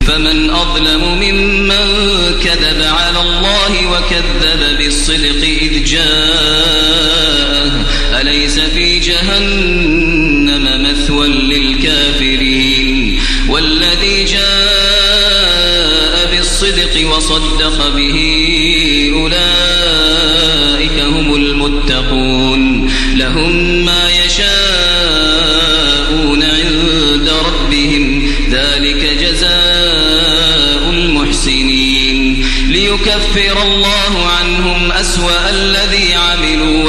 فمن أظلم ممن كذب على الله وكذب بالصدق إذ جاءه أليس في جهنم مثوى للكافرين والذي جاء بالصدق وصدق به أولئك هم المتقون لهم ما يشاءون عند ربهم ذلك جزاء المحسنين ليكفر الله عنهم أسوأ الذي عملوا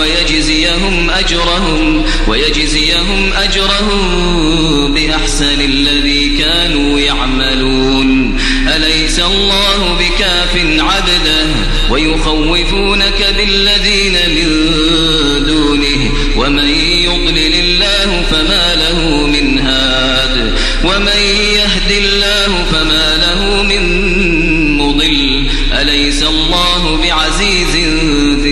ويجزيهم أجرهم بأحسن الذي كانوا يعملون أليس الله بكاف عبده ويخوفونك بالذين من دونه ومن يضلل الله فما له من هاد ومن يهد الله فما له من مضل أليس الله بعزيز ذي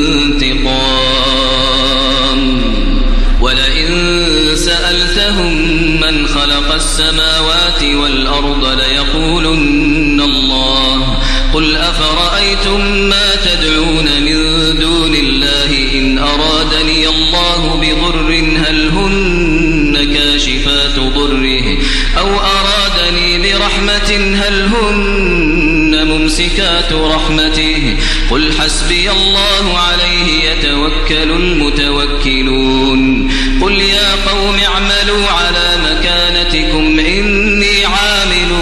انتقام ولئن سألتهم من خلق السماوات والأرض ليقولن الله قل أفرأيتم ما تدعون من دون الله إن أرادني الله بضر هل هن كاشفات ضره أو أرادني برحمة هل هن ممسكات رحمته قل حسبي الله عليه يتوكل المتوكلون قل يا قوم اعملوا على مكانتكم إني عامل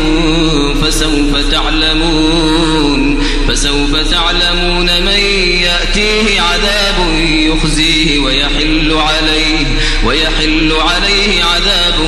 فسوف تعلمون من يأتيه عذاب يخزيه ويحل عليه عذاب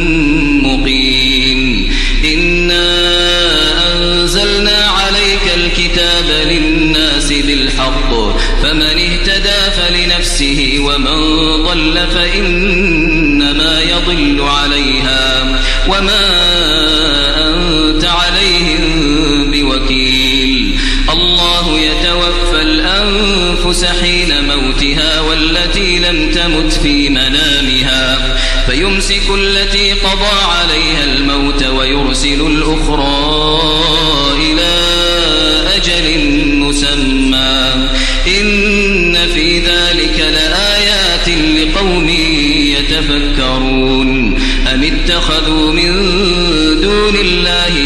مقيم إنا أنزلنا عليك الكتاب للناس بالحق فمن اهتدى فلنفسه ومن ضل فإنما يضل عليها وما أنت عليهم بوكيل الله يتوفى الأنفس حين موتها والتي لم تمت في منامها فيمسك التي قضى عليها الموت ويرسل الأخرى إلى أجل مسمى إن في ذلك لآيات لقوم يتفكرون أم اتخذوا من دون الله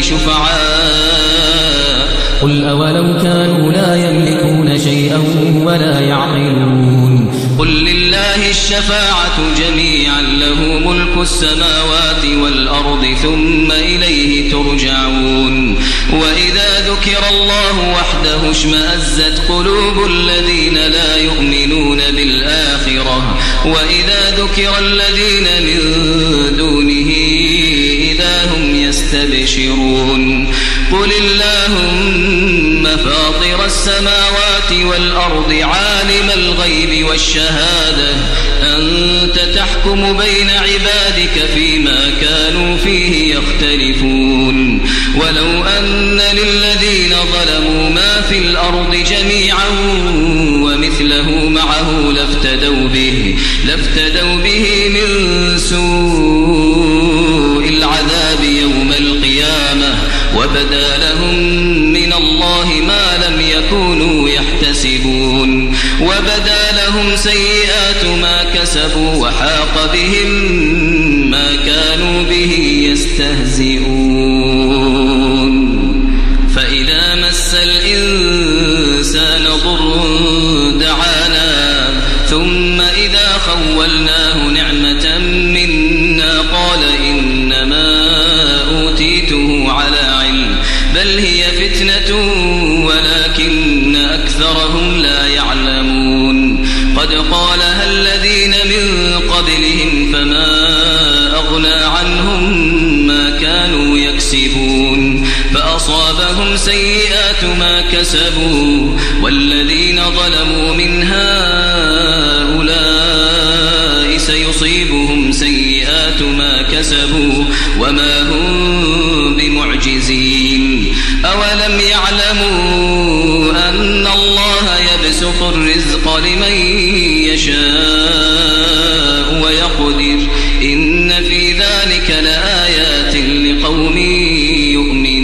شفعاء قل أولو كانوا لا يملكون شيئا ولا يعقلون قل لله الشفاعة جميعا له ملك السماوات والأرض ثم إليه ترجعون وإذا ذكر الله وحده اشمأزت قلوب الذين لا يؤمنون بالآخرة وإذا ذكر الذين من دونه إذا هم يستبشرون قل اللهم فاطر السماوات والأرض عالم الغيب والشهادة أنت تحكم بين عبادك فيما كانوا فيه يختلفون ولو أن للذين ظلموا ما في الأرض جميعا ومثله معه لافتدوا به من سوء العذاب يوم القيامة وبدا لهم من الله ما لم يكونوا يحتسبون وبدا لهم سيئات ما كسبوا وحاق بهم ما كانوا به يستهزئون فإذا مس الإنسان ضر دعانا ثم إذا خولناه نعمة منا قال إنما أوتيته على علم بل هي فتنة ولكن أكثرهم لا يعلمون قد قالها الذين من قبلهم فما أغنى عنهم ما كانوا يكسبون فأصابهم سيئات ما كسبوا والذين ظلموا من هؤلاء سيصيبهم سيئات ما كسبوا وما هم بمعجزين أولم يعلموا أن الله يبسط الرزق لمن يشاء ويقدر إن في ذلك لآيات لقوم يؤمنون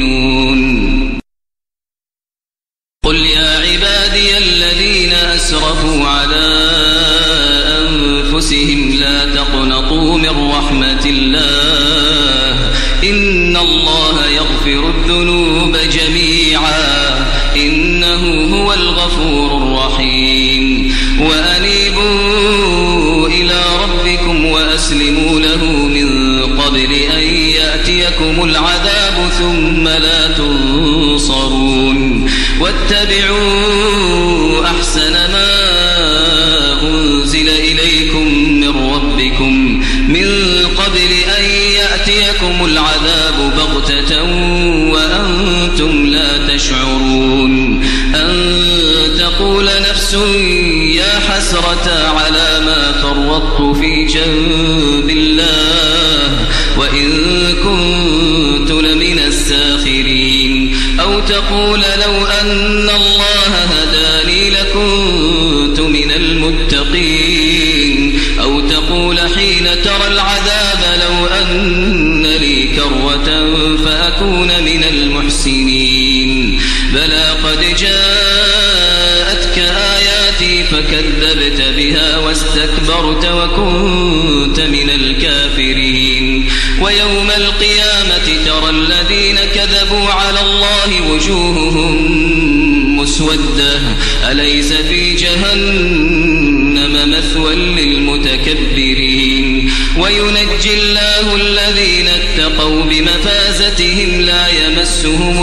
إن الله يغفر الذنوب جميعا إنه هو الغفور الرحيم وأنيبوا إلى ربكم وأسلموا له من قبل أن يأتيكم العذاب ثم لا تنصرون واتبعوا أحسن ما أنزل إليكم من ربكم من قبل أن يأتيكم العذاب بغتة وأنتم لا تشعرون أن تقول نفس يا حسرة على ما فرطت في جنب الله وإن كنت لمن الساخرين أو تقول لو أن الله هداني لكنت من المتقين أو تقول حين ترى العذاب لو أن لي كرة فأكون من المحسنين بلى قد جاءتك آياتي فكذبت بها واستكبرت وكنت من الكافرين ويوم القيامة ترى الذين كذبوا على الله وجوههم مسودة أليس في جهنم مثوى للمتكبرين وينجي الله الذين اتقوا بمفازتهم لا يمسهم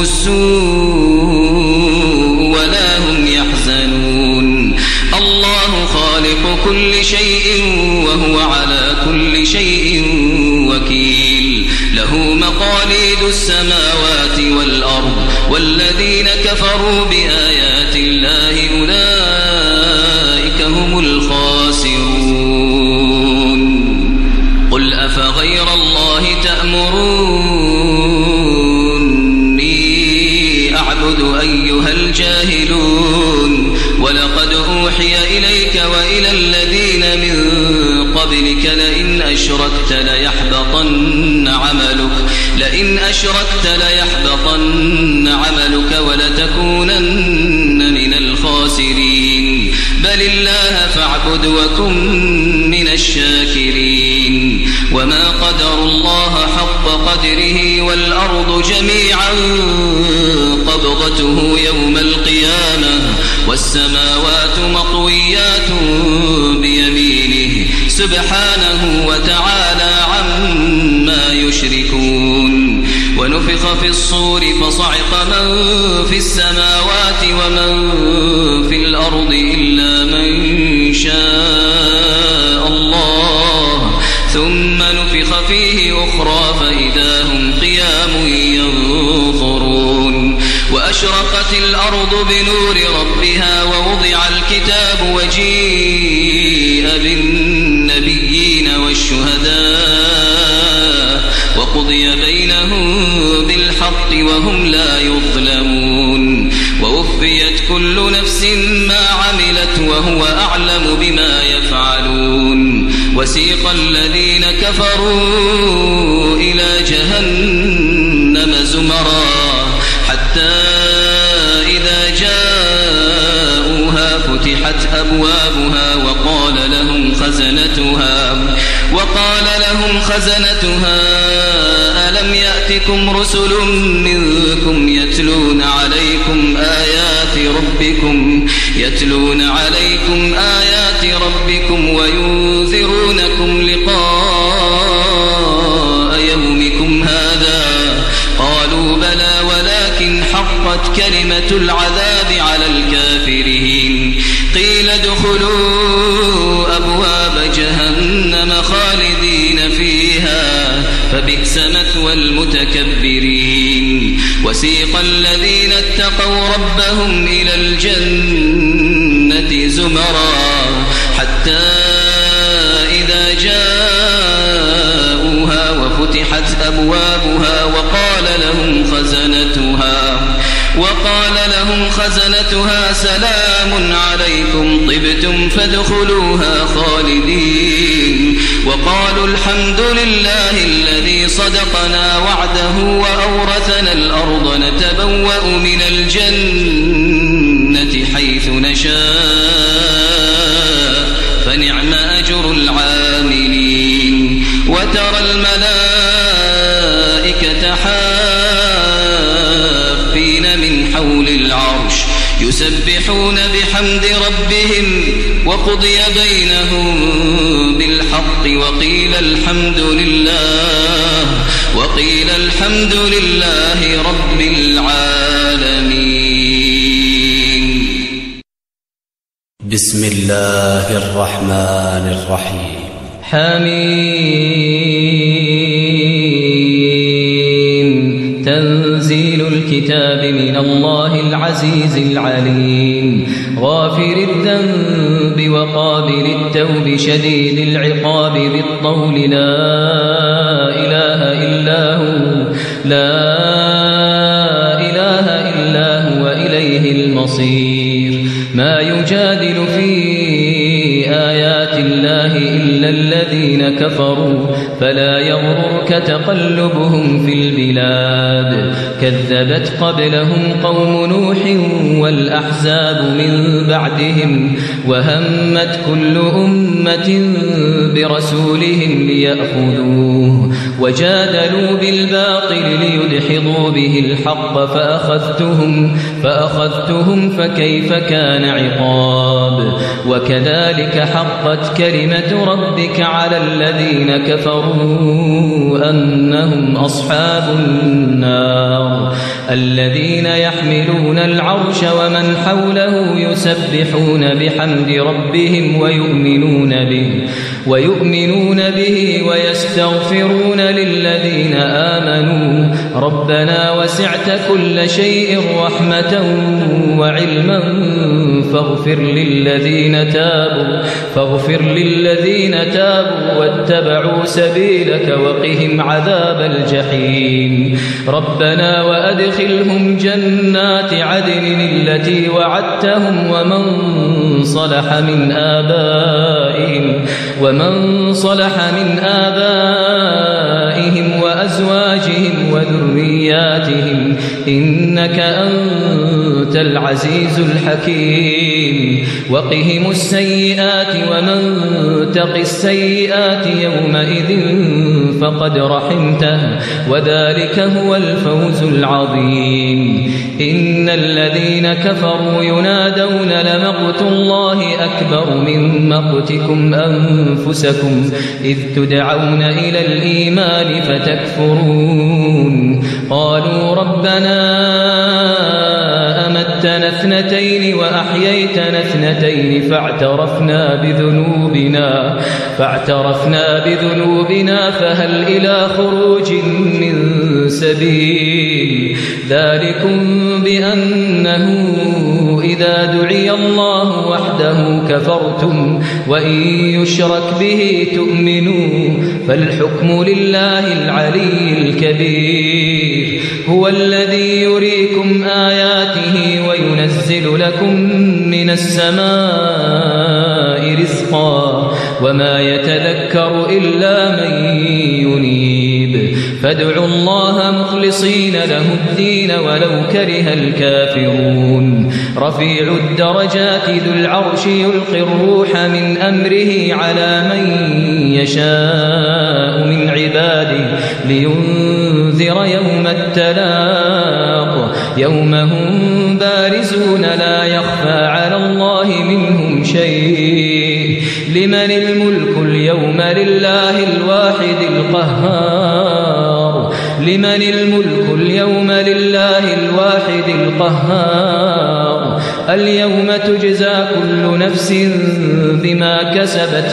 السوء ولا هم يحزنون الله خالق كل شيء وهو على كل شيء وكيل له مقاليد السماوات والأرض والذين كفروا بآيات الله أولئك هم الخاسرون قل أفغير الله تأمروني أعبد أيها الجاهلون ولقد أوحي إليك وإلى الذين من قبلك لئن أشركت ليحبطن عملك ولتكونن من الخاسرين بل الله فاعبد وكن من الشاكرين وما قدروا الله حق قدره والأرض جميعا قبضته يوم القيامة والسماوات مطويات بيمينه سبحانه وتعالى عما يشركون ونفخ في الصور فصعق من في السماوات ومن في الأرض إلا من شاء الله ثم نفخ فيه أخرى فإذا هم قيام ينظرون وأشرقت الأرض بنور ربها ووضع الكتاب وجيء بالنبيين والشهداء وقضي بينهم بالحق وهم لا يظلمون ووفيت كل نفس ما عملت وهو أعلم بما يفعلون وسيق الذين كفروا إلى جهنم زمرا حتى إذا جاءوها فتحت أبوابها وقال لهم خزنتها ألم يأتكم رسل منكم يتلون عليكم آيات ربكم وينذرونكم لقاء يومكم هذا قالوا بلى ولكن حقت كلمة العذاب على الكافرين قيل ادخلوا أبواب جهنم خالدين فيها فبئس مثوى المتكبرين وسيق الذين اتقوا ربهم إلى الجنة زمرا حتى إذا جاءوها وفتحت أبوابها وقال لهم خزنتها سلام عليكم طبتم فادخلوها خالدين وقالوا الحمد لله الذي صدقنا وعده وأورثنا الأرض نتبوأ من الجنة حيث نشاء فنعم أجر العاملين وترى الملائكة متحافين من حول العرش يسبحون بحمد ربهم وقضي بينهم بالحق وقيل الحمد لله رب العالمين. بسم الله الرحمن الرحيم. حميم. تنزيل الكتاب من الله العزيز العليم. غافر الذنب وقابل التوب شديد العقاب ذي الطول لا إله إلا هو إليه المصير. ما يجادل في آيات الله إلا الذين كفروا فلا يغررك تقلبهم في البلاد. كذبت قبلهم قوم نوح والأحزاب من بعدهم وهمت كل أمة برسولهم ليأخذوه وجادلوا بالباطل ليدحضوا به الحق فأخذتهم فكيف كان عقاب. وكذلك حقت كلمة ربك على الذين كفروا أنهم أصحاب النار. الذين يحملون العرش ومن حوله يسبحون بحمد ربهم ويؤمنون به ويستغفرون للذين آمنوا ربنا وسعت كل شيء رحمة وعلما فاغفر للذين تابوا واتبعوا سبيلك وقهم عذاب الجحيم. ربنا وأدخلهم جنات عدن التي وعدتهم ومن صلح من آبائهم وأزواجهم وذرياتهم إنك أنت العزيز الحكيم. وقهم السيئات ومن تق السيئات يومئذ فقد رحمته وذلك هو الفوز العظيم. إن الذين كفروا ينادون لمقت الله أكبر من مقتكم أنفسكم إذ تدعون إلى الإيمان فتكفرون. قالوا ربنا أمتنا اثنتين وأحييتنا اثنتين فاعترفنا بذنوبنا فهل إلى خروج من سبيل. ذلكم بأنه إذا دعي الله وحده كفرتم وإن يشرك به تؤمنوا فالحكم لله العلي الكبير. هو الذي يريكم آياته وينزل لكم من السماء رزقا وما يتذكر إلا من ينيب. فادعوا الله مخلصين له الدين ولو كره الكافرون. رفيع الدرجات ذو العرش يلقي الروح من أمره على من يشاء من عباده لينذر يوم التلاق يوم هم بارزون لا يخفى على الله منهم شيء. لمن الملك اليوم لله الواحد القهار. لمن الملك اليوم لله الواحد القهار. اليوم تجزى كل نفس بما كسبت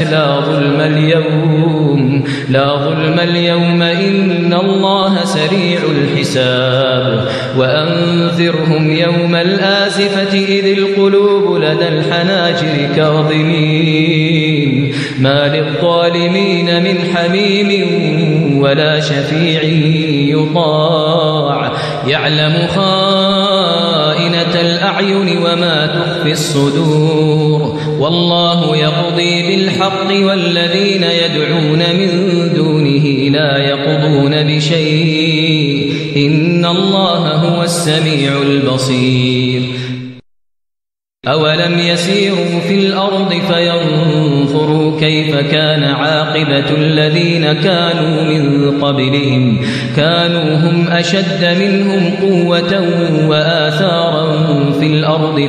لا ظلم اليوم إن الله سريع الحساب. وأنذرهم يوم الآزفة إذ القلوب لدى الحناجر كاظمين ما للظالمين من حميم ولا شفيع يطاع. يعلم خائنة الأعين وما تخفي الصدور. والله يقضي بالحق والذين يدعون من دونه لا يقضون بشيء إن الله هو السميع البصير. أولم يسيروا في الأرض فينظروا كيف كان عاقبة الذين كانوا من قبلهم كانوا هم أشد منهم قوة وآثارا في الأرض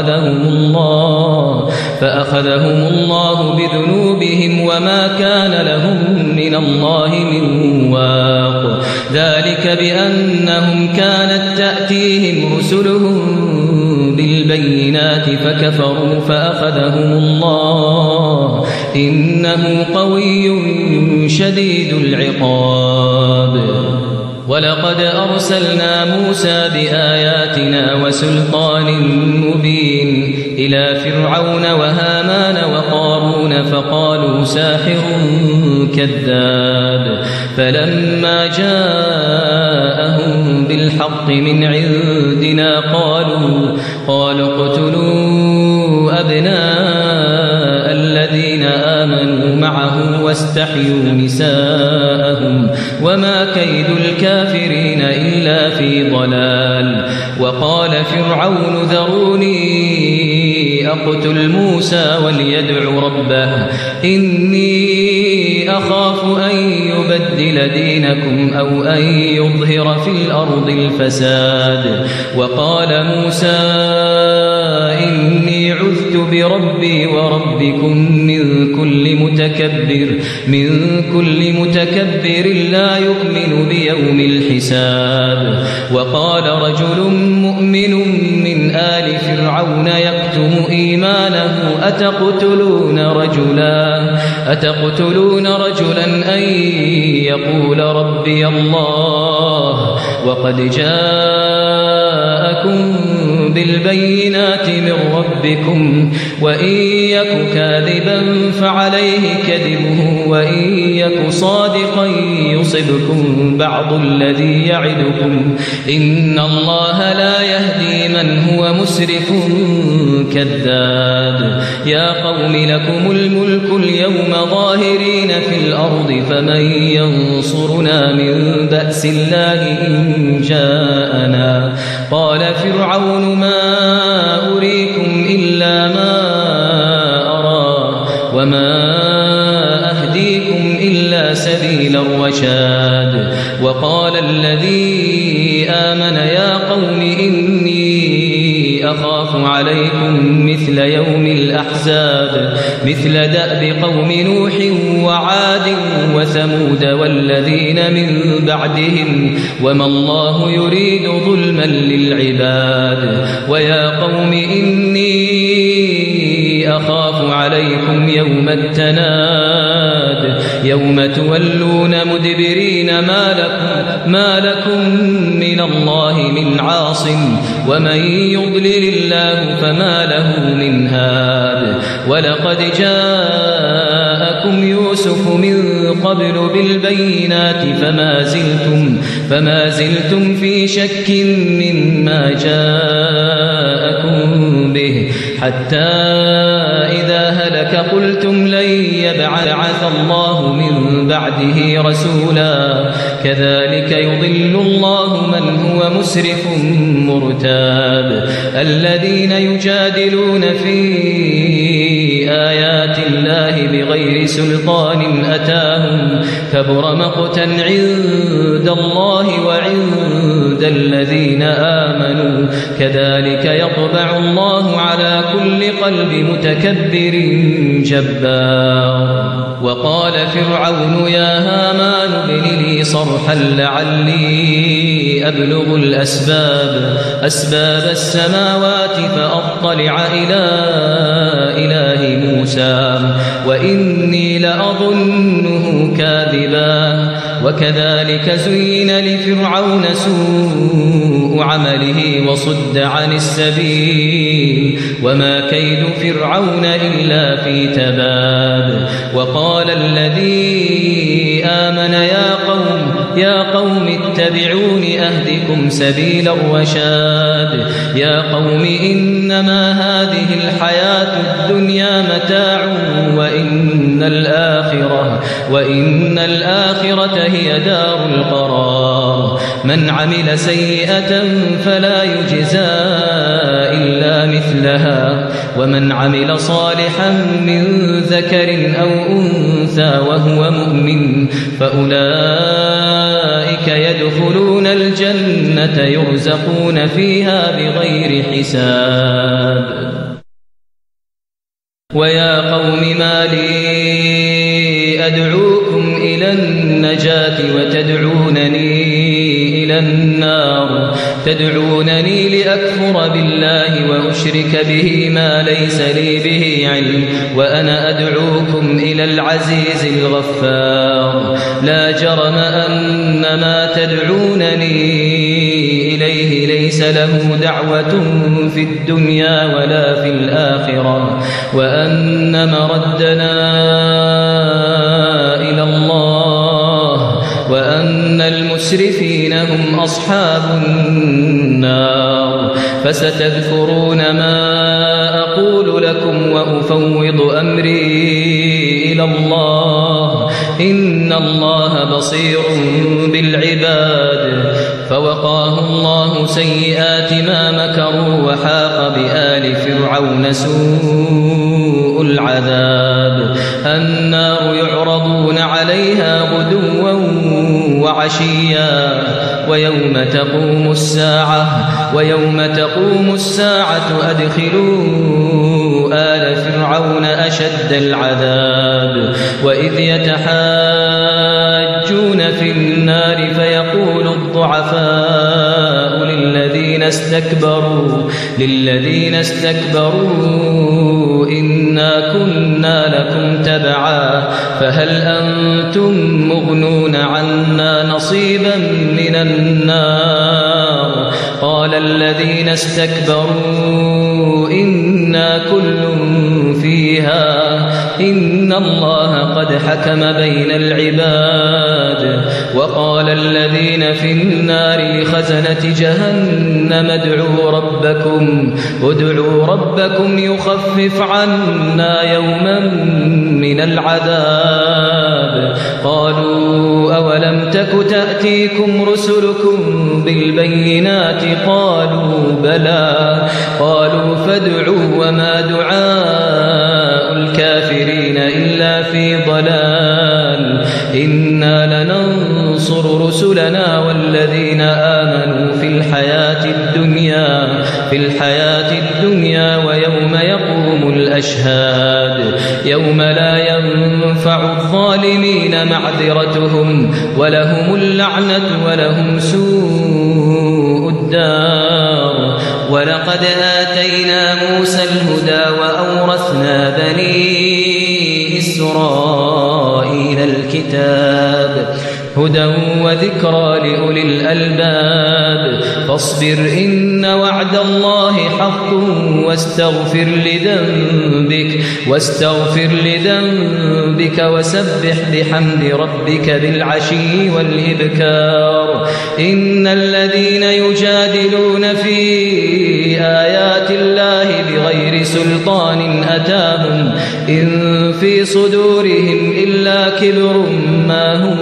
فأخذهم الله بذنوبهم وما كان لهم من الله من واق ذلك بأنهم كانت تأتيهم رسلهم بالبينات فكفروا فأخذهم الله إنه قوي شديد العقاب ولقد أرسلنا موسى بآياتنا وسلطان مبين إلى فرعون وهامان وقارون فقالوا ساحر كذاب فلما جاءهم بالحق من عندنا قالوا اقتلوا أبناء الذين آمنوا معه واستحيوا نساءهم وما كيد الكافرين إلا في ضلال وقال فرعون ذروني أقتل موسى وليدع ربه إني أخاف أن يبدل دينكم أو أن يظهر في الأرض الفساد وقال موسى إني عذت بربي وربكم من كل متكبر لا يؤمن بيوم الحساب وقال رجل مؤمن من آل فرعون يكتم إيمانه أتقتلون رجلا أن يقول ربي الله وقد جاءكم بالبينات من ربكم وإن يك كاذبا فعليه كذبه وإن يك صادقا يصبكم بعض الذي يعدكم إن الله لا يهدي من هو مسرف كذاب يا قوم لكم الملك اليوم ظاهرين في الأرض فمن ينصرنا من بأس الله إن جاءنا قال فرعون ما أريكم إلا ما أرى وما أهديكم إلا سبيل الرشاد وقال الذي آمن يا قوم إني أخاف عليكم مثل يوم الأحزاب مثل دأب قوم نوح وعاد وثمود والذين من بعدهم وما الله يريد ظلما للعباد ويا قوم إني أخاف عليكم يوم التناد يوم تولون مدبرين ما لكم من الله من عاصم ومن يضلل الله فما له من هاد ولقد جاءكم يوسف من قبل بالبينات فما زلتم في شك مما جاءكم به حتى إذا هلك قلتم لن يبعث الله من بعده رسولا كذلك يضل الله من هو مسرف مرتاب الذين يجادلون في آيات الله بغير سلطان أتاهم كبر مقتا عند الله وعند الذين آمنوا كذلك يطبع الله على كل قلب متكبر جبار وقال فرعون يا هامان ابن لي صرحا لعلي أبلغ أسباب السماوات فأطلع إلى إله موسى وإني لأظنه كاذبا وكذلك زين لفرعون سوء عمله وصد عن السبيل وما كيد فرعون إلا في تباب وقال الذي آمن يا قوم اتبعون أهدكم سبيل الرشاد يا قوم إنما هذه الحياة الدنيا متاع وإن الآخرة هي دار القرار من عمل سيئة فلا يجزى إلا مثلها ومن عمل صالحا من ذكر أو أنثى وهو مؤمن فأولئك يدخلون الجنة يرزقون فيها بغير حساب. ويا قوم ما لي أدعوكم إلى النجاة وتدعونني إلى النار تدعونني لأكفر بالله وأشرك به ما ليس لي به علم وأنا أدعوكم إلى العزيز الغفار. لا جرم أن ما تدعونني إليه ليس له دعوة في الدنيا ولا في الآخرة وأن مردنا إلى الله وأن المسرفين هم أصحاب النار. فستذكرون ما أقول لكم وأفوض أمري إلى الله إن الله بصير بالعباد. فوقاه الله سيئات ما مكروا وحاق بآل فرعون سوء العذاب. النار يعرضون عليها غدوا وعشيا ويوم تقوم الساعة أدخلوا آل فرعون أشد العذاب. وإذ يتحاجون في النار فيقول الضعفاء للذين استكبروا إنا كنا لكم تبعا فهل أنتم مغنون عنا نصيبا من النار. قال الذين استكبروا إنا كل فيها إن الله قد حكم بين العباد. وقال الذين في النار خزنة جهنم ادعوا ربكم يخفف عنا يوما من العذاب. قالوا أولم تك تأتيكم رسلكم بالبينات قالوا بلى. قالوا فادعوا وما دعاء الكافرين إلا في ضلال. إنا لننصر رسلنا والذين آمنوا في الحياة الدنيا ويوم يقوم الأشهاد. يوم لا ينفع الظالمين معذرتهم ولهم اللعنة ولهم سوء الدار. ولقد آتينا موسى الهدى وأورثنا بني إسرائيل الكتاب هدى وذكرى لأولي الألباب. فاصبر إن وعد الله حق واستغفر لذنبك وسبح بحمد ربك بالعشي والإبكار. إن الذين يجادلون في آيات الله بغير سلطان أتاهم إن في صدورهم إلا كبر ما هم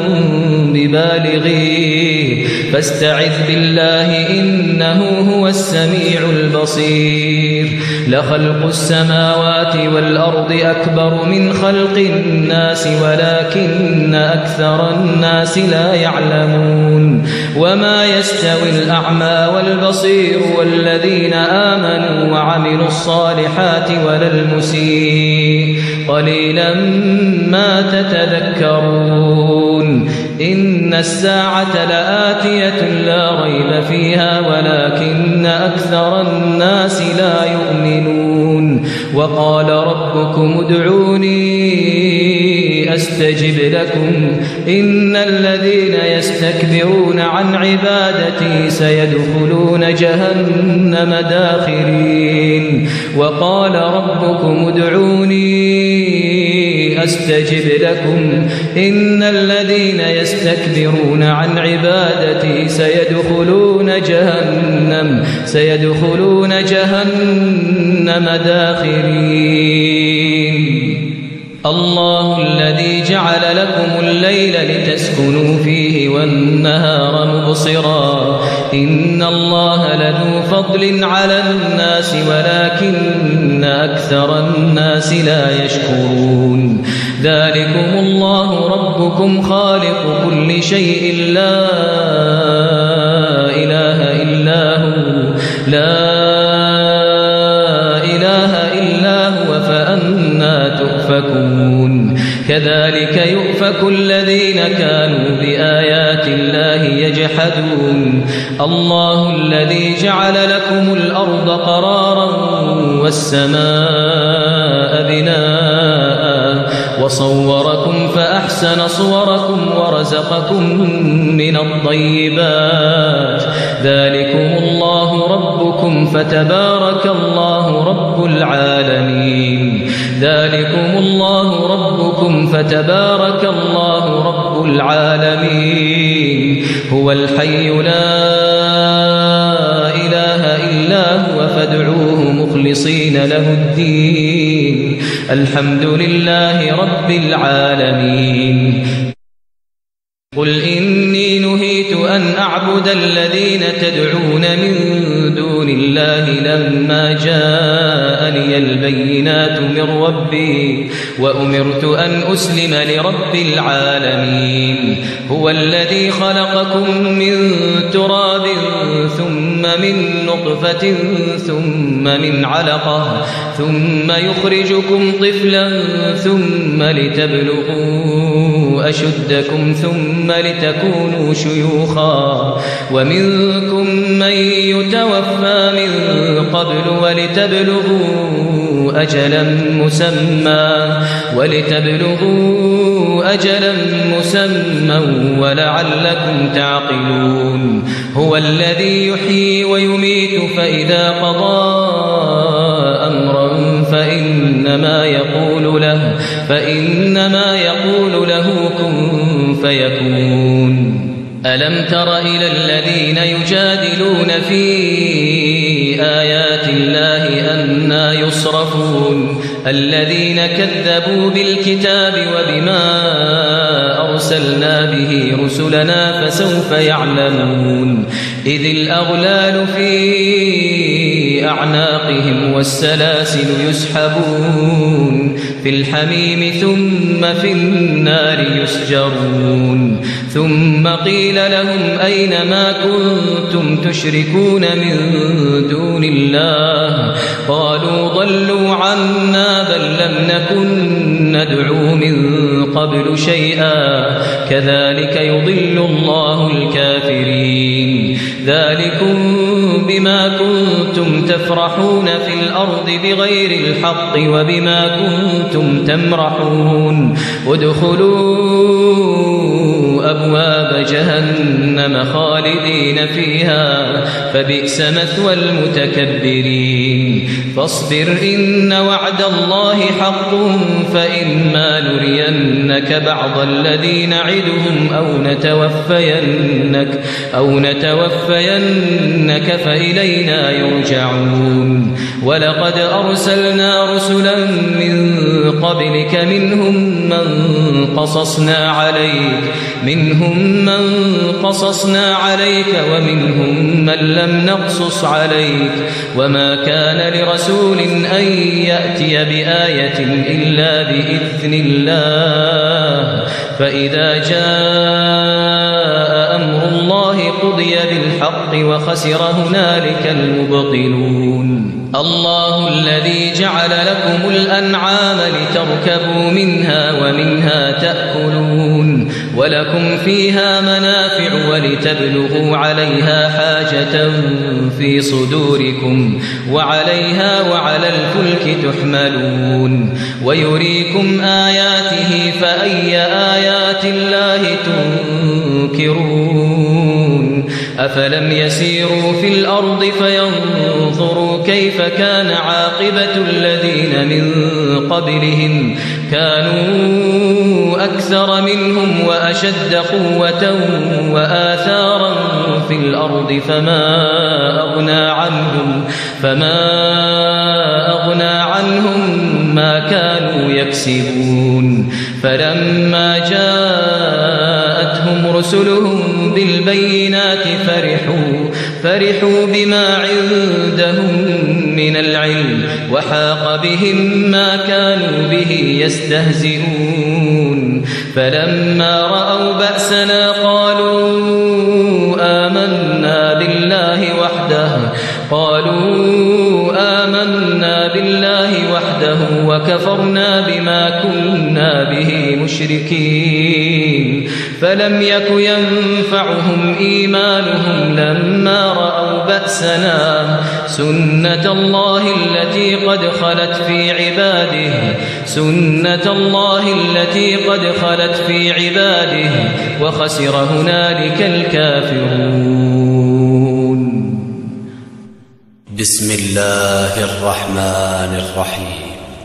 ببالغيه فاستعذ بالله إنه هو السميع البصير. لخلق السماوات والأرض أكبر من خلق الناس ولكن أكثر الناس لا يعلمون. وما يستوي الأعمى والبصير والذين آمنوا وعملوا الصالحات ولا المسيء قليلا ما تتذكرون. إن الساعة لآتية لا ريب فيها ولكن أكثر الناس لا يؤمنون. وقال ربكم ادعوني أستجب لكم إن الذين يستكبرون عن عبادتي سيدخلون جهنم داخرين. وقال ربكم ادعوني أستجب لكم إن الذين يستكبرون عن عبادتي سيدخلون جهنم داخرين. الله الذي جعل لكم الليل لتسكنوا فيه والنهار مبصرا إن الله لذو فضل على الناس ولكن أكثر الناس لا يشكرون ذلكم الله ربكم خالق كل شيء لا إله إلا هو فأنا تؤفكون كذلك يؤفك الذين كانوا بآيات الله يجحدون الله الذي جعل لكم الأرض قرارا والسماء بناء وصوركم فأحسن صوركم ورزقكم من الطيبات ذلكم الله ربكم فتبارك الله رب العالمين ذلكم الله ربكم فتبارك الله رب العالمين هو الحي لا إله إلا هو فادعوه مخلصين له الدين الحمد لله رب العالمين قل إني نهيت أن أعبد الذين تدعون من دون الله لما جاءني البينات من ربي وأمرت أن أسلم لرب العالمين هو الذي خلقكم من تراب ثم من نطفة ثم من علقة ثم يخرجكم طفلا ثم لتبلغوا أشدكم ثم لتكونوا شيوخا ومنكم من يتوفى من قبل ولتبلغوا أجلا مسمى ولعلكم تعقلون هو الذي يحيي ويميت فإذا قضى أمرا فإنما يقول له كن فيكون ألم تر إلى الذين يجادلون في آيات الله أنى يصرفون الذين كذبوا بالكتاب وبما أرسلنا به رسلنا فسوف يعلمون إذ الأغلال في أعناقهم والسلاسل يسحبون في الحميم ثم في النار يسجرون ثم قيل لهم أين ما كنتم تشركون من دون الله قالوا ضلوا عنا بل لم نكن ندعو من قبل شيئا كذلك يضل الله الكافرين ذلكم بما كنتم تفرحون في الأرض بغير الحق وبما كنتم تمرحون ادخلوا أبواب جهنم خالدين فيها فبئس مثوى المتكبرين فاصبر إن وعد الله حق فإما نرينك بعض الذي نعدهم أو نتوفينك فإلينا يرجعون ولقد أرسلنا رسلا من قبلك منهم من قصصنا عليك ومنهم من لم نقصص عليك وما كان لرسول أن يأتي بآية إلا بإذن الله فإذا جاء أمر الله قضي بالحق وخسر هنالك المبطلون الله الذي جعل لكم الأنعام لتركبوا منها ومنها تأكلون ولكم فيها منافع ولتبلغوا عليها حاجة في صدوركم وعليها وعلى الفلك تحملون ويريكم آياته فأي آيات الله تنكرون أفلم يسيروا في الأرض فينظروا كيف كان عاقبة الذين من قبلهم كانوا أكثر منهم وأشد قوة وآثارا في الأرض فما أغنى عنهم ما كانوا يكسبون فلما جاءتهم رسلهم بالبينات فرحوا بما عندهم من العلم وحاق بهم ما كانوا به يستهزئون فلما رأوا بأسنا قالوا آمنا بالله وحده وكفرنا بما كنا به مشركين فلم يك ينفعهم إيمانهم لما رأوا بأسنا سنة الله التي قد خلت في عباده وخسر هنالك الكافرون. بسم الله الرحمن الرحيم.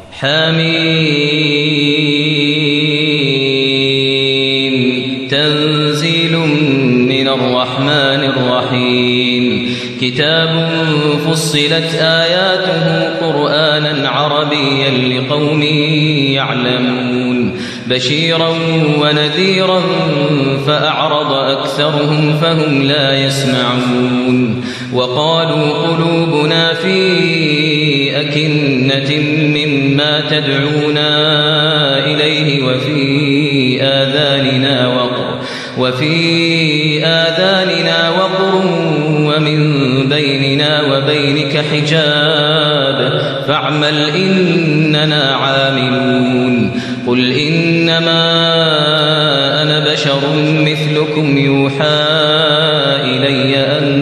حميم تنزيل من الرحمن الرحيم كتاب فصلت آياته قرآنا عربيا لقوم يعلمون بشيرا ونذيرا فأعرض أكثرهم فهم لا يسمعون وقالوا قلوبنا في أكنة مما تدعونا إليه وفي آذاننا وقر ومن بيننا وبينك حجاب فاعمل إننا عاملون قل إنما أنا بشر مثلكم يوحى إلي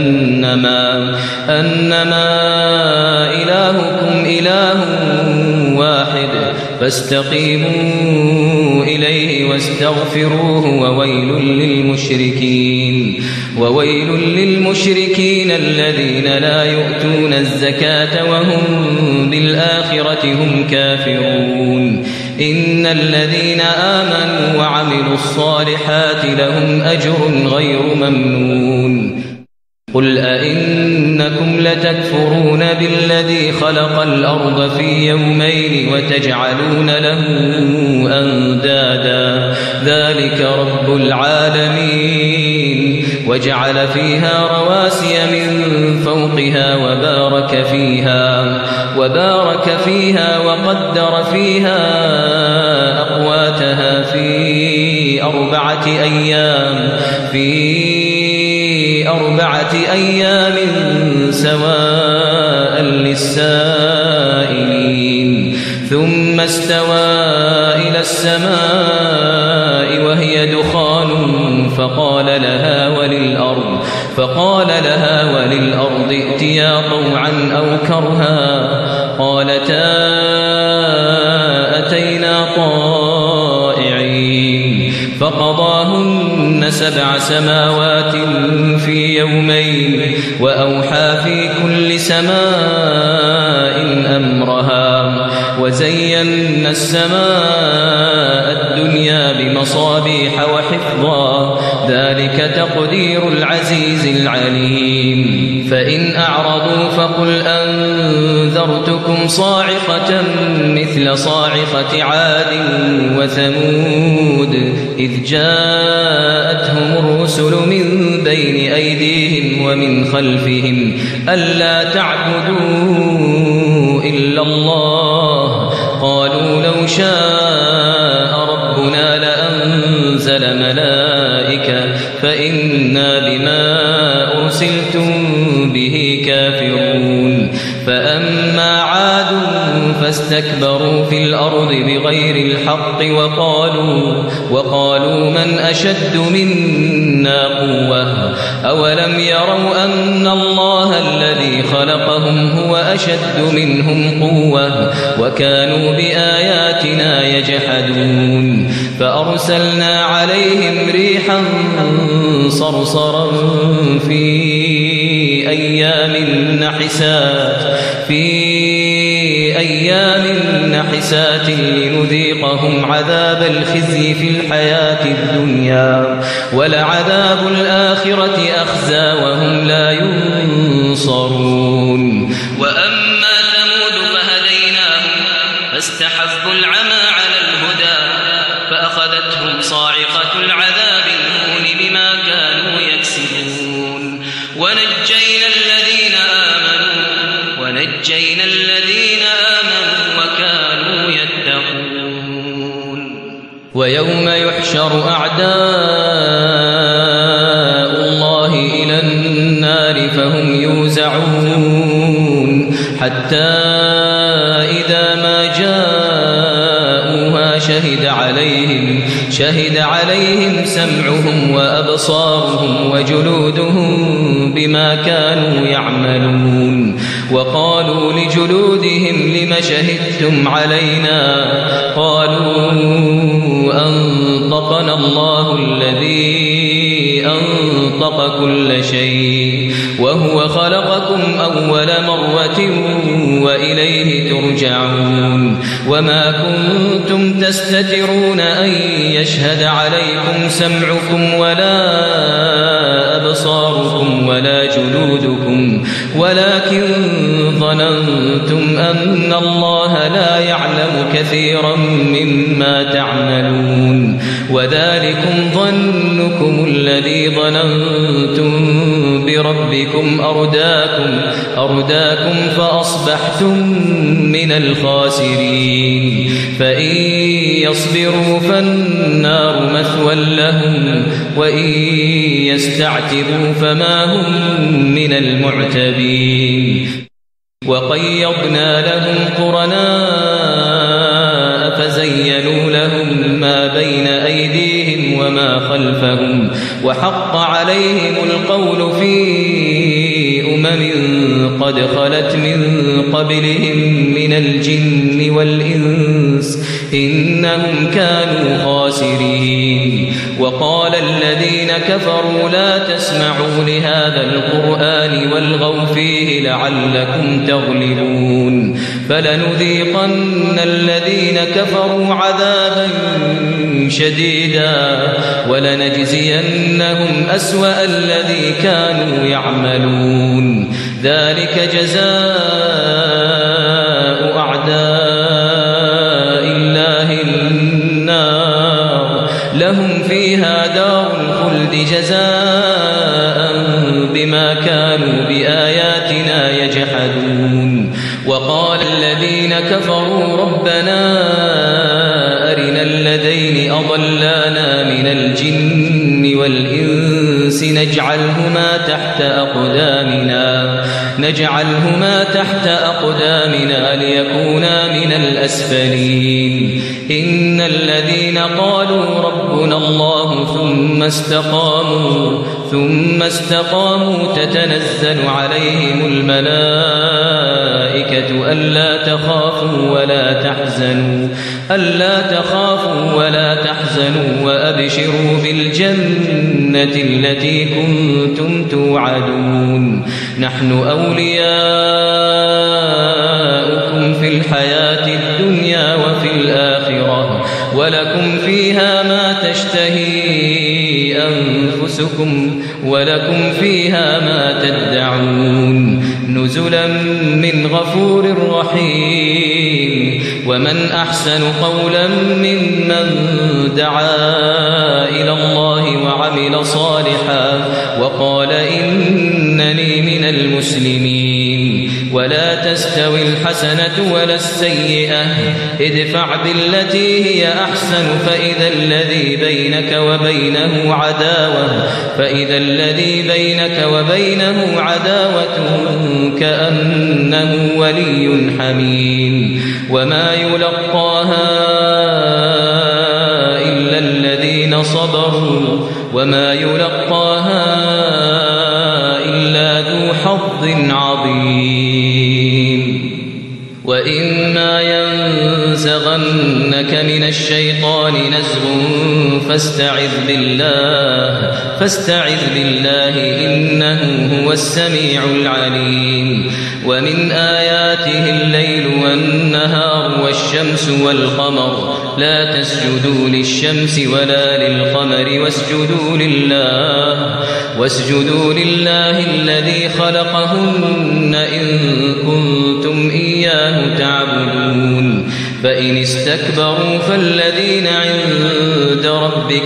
أنما إلهكم إله واحد فاستقيموا إليه واستغفروه وويل للمشركين الذين لا يؤتون الزكاة وهم بالآخرة هم كافرون إن الذين آمنوا وعملوا الصالحات لهم أجر غير ممنون قل أئنكم لتكفرون بالذي خلق الأرض في يومين وتجعلون له أندادا ذلك رب العالمين وجعل فيها رواسي من فوقها وبارك فيها وقدر فيها أقواتها في أربعة أيام سواء للسائلين ثم استوى إلى السماء وهي دخان فقال لها وللأرض ائتيا طوعا أو كرها قالتا أتينا طائعين فقضاهن 7 سماوات في يومين وأوحى في كل سماء أمرها وزينا السماء الدنيا بمصابيح وحفظا ذلك تقدير العزيز العليم فإن أعرضوا فقل أنذرتكم صاعقة مثل صاعقة عاد وثمود إذ جاءتهم الرسل من بين أيديهم ومن خلفهم ألا تعبدوا إلا الله قالوا لو شاء ربنا لأنزل ملائكة فإنا بما أرسلتم به كافرون فأما عاد فاستكبروا في الأرض بغير الحق وقالوا من أشد منا قوة أولم يروا أن الله الذي خلقهم هو أشد منهم قوة وكانوا بآياتنا يجحدون فأرسلنا عليهم ريحا صرصرا في أيام نحسات لنذيقهم عذاب الخزي في الحياة الدنيا ولعذاب الآخرة أخزى وهم لا ينصرون وأما ثمود فهديناهم فاستحبوا العمى على الهدى فأخذتهم صاعقة العذاب الهون بما ويوم يحشر أعداء الله إلى النار فهم يوزعون حتى إذا ما جاءوها شهد عليهم سمعهم وأبصارهم وجلودهم بما كانوا يعملون وقالوا لجلودهم لم شهدتم علينا قالوا أنطقنا الله الذي أنطق كل شيء وهو خلقكم أول مرة وإليه ترجعون وما كنتم تستترون أن يشهد عليكم سمعكم ولا أبصاركم ولا جلودكم ولكن ظننتم أن الله لا يعلم كثيرا مما تعملون وذلكم ظنكم الذي ظننتم بربكم أرداكم فأصبحتم من الخاسرين فإن يصبروا فالنار مثوى لهم وإن يستعتبوا فما هم من المعتبين وقيضنا لهم قرناء فزينوا لهم ما بين أيديهم وما خلفهم وحق عليهم القول في قد خلت من قبلهم من الجن والإنس إنهم كانوا خاسرين وقال الذين كفروا لا تسمعوا لهذا القرآن والغوا فيه لعلكم تغلبون فلنذيقن الذين كفروا عذابا شديدا ولنجزينهم أسوأ الذي كانوا يعملون ذلك جزاء أعداء الله النار لهم فيها دار الخلد جزاء بما كانوا بآياتنا يجحدون وقال الذين كفروا ربنا أرنا الذين أضلانا من الجن والإنس نجعلهما تحت أقدامنا ليكونا من الأسفلين إن الذين قالوا ربنا الله ثم استقاموا تتنزل عليهم الملائكة ألا تخافوا ولا تحزنوا وأبشروا بالجنة التي كنتم توعدون نحن أولياؤكم في الحياة الدنيا وفي الآخرة ولكم فيها ما تشتهي أنفسكم ولكم فيها ما تدعون نزلا من غفور رحيم ومن أحسن قولا ممن دعا إلى الله وعمل صالحا وقال إنني من المسلمين ولا تستوي الحسنة ولا السيئة ادفع بالتي هي أحسن فإذا الذي بينك وبينه عداوة كأنه ولي حميم وما يلقاها إلا الذين صبروا وما يلقاها إلا ذو حظ عظيم وإما ينزغنك من الشيطان نزغ فاستعذ بالله إنه هو السميع العليم ومن آياته الليل والنهار والشمس والقمر لا تسجدوا للشمس ولا للقمر واسجدوا لله الذي خلقهن إن كنتم إياه تعبدون فإن استكبروا فالذين عند ربك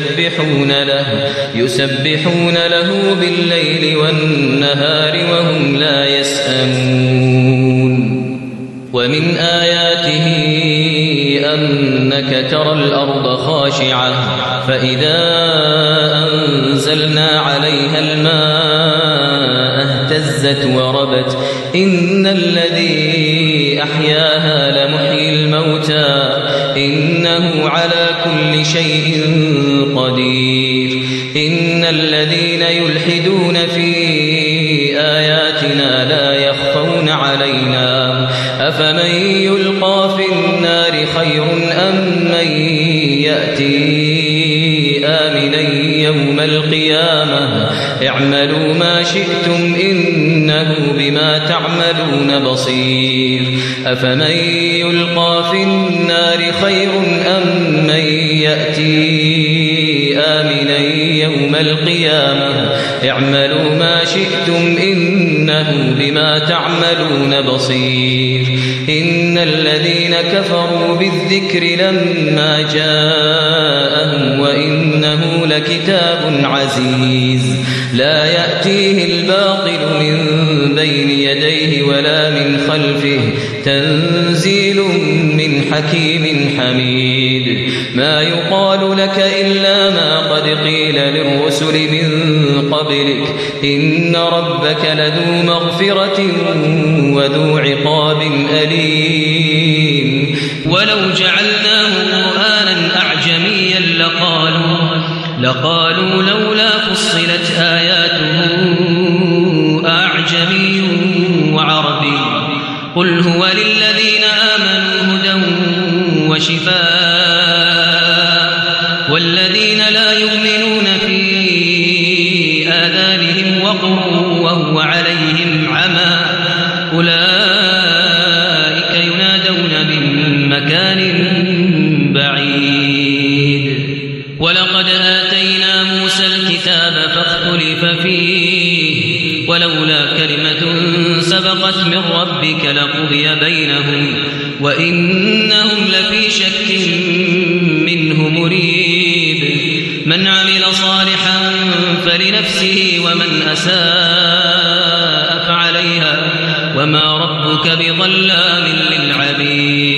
يسبحون له بالليل والنهار وهم لا يسأمون ومن آياته أنك ترى الأرض خاشعة فإذا أنزلنا عليها الماء اهتزت وربت إن الذي أحياها لمحيي الموتى إنه على كل شيء قدير إن الذين يلحدون في آياتنا لا يخفون علينا أفمن يلقى في النار خير أم من يأتي آمنا يوم القيامة اعملوا ما شئتم إنه بما تعملون بصير أفمن يلقى في النار خير أم من يأتي آمنا يوم القيامة اعملوا ما شئتم إنه بما تعملون بصير إن الذين كفروا بالذكر لما جاءهم وإنه لكتاب عزيز لا يأتيه الباطل من بين يديه ولا من خلفه تنزيل من حكيم حميد ما يقال لك إلا ما قد قيل للرسل من قبلك إن ربك لذو مغفرة وذو عقاب أليم ولو جعلناه قرآنا أعجميا لقالوا لولا فصلت آياته أعجمي وعربي قل هو للذين آمنوا هدى وشفاء والذين لا يؤمنون في آذانهم وقر وهو عليهم عمى أولئك ينادون من مكان بعيد ولقد آتينا موسى الكتاب فاختلف فيه ولولا كلمة سبقت من ربك لقضي بينهم وإنهم لفي شك منه مريب من عمل صالحا فلنفسه ومن أساء فعليها وما ربك بظلام للعبيد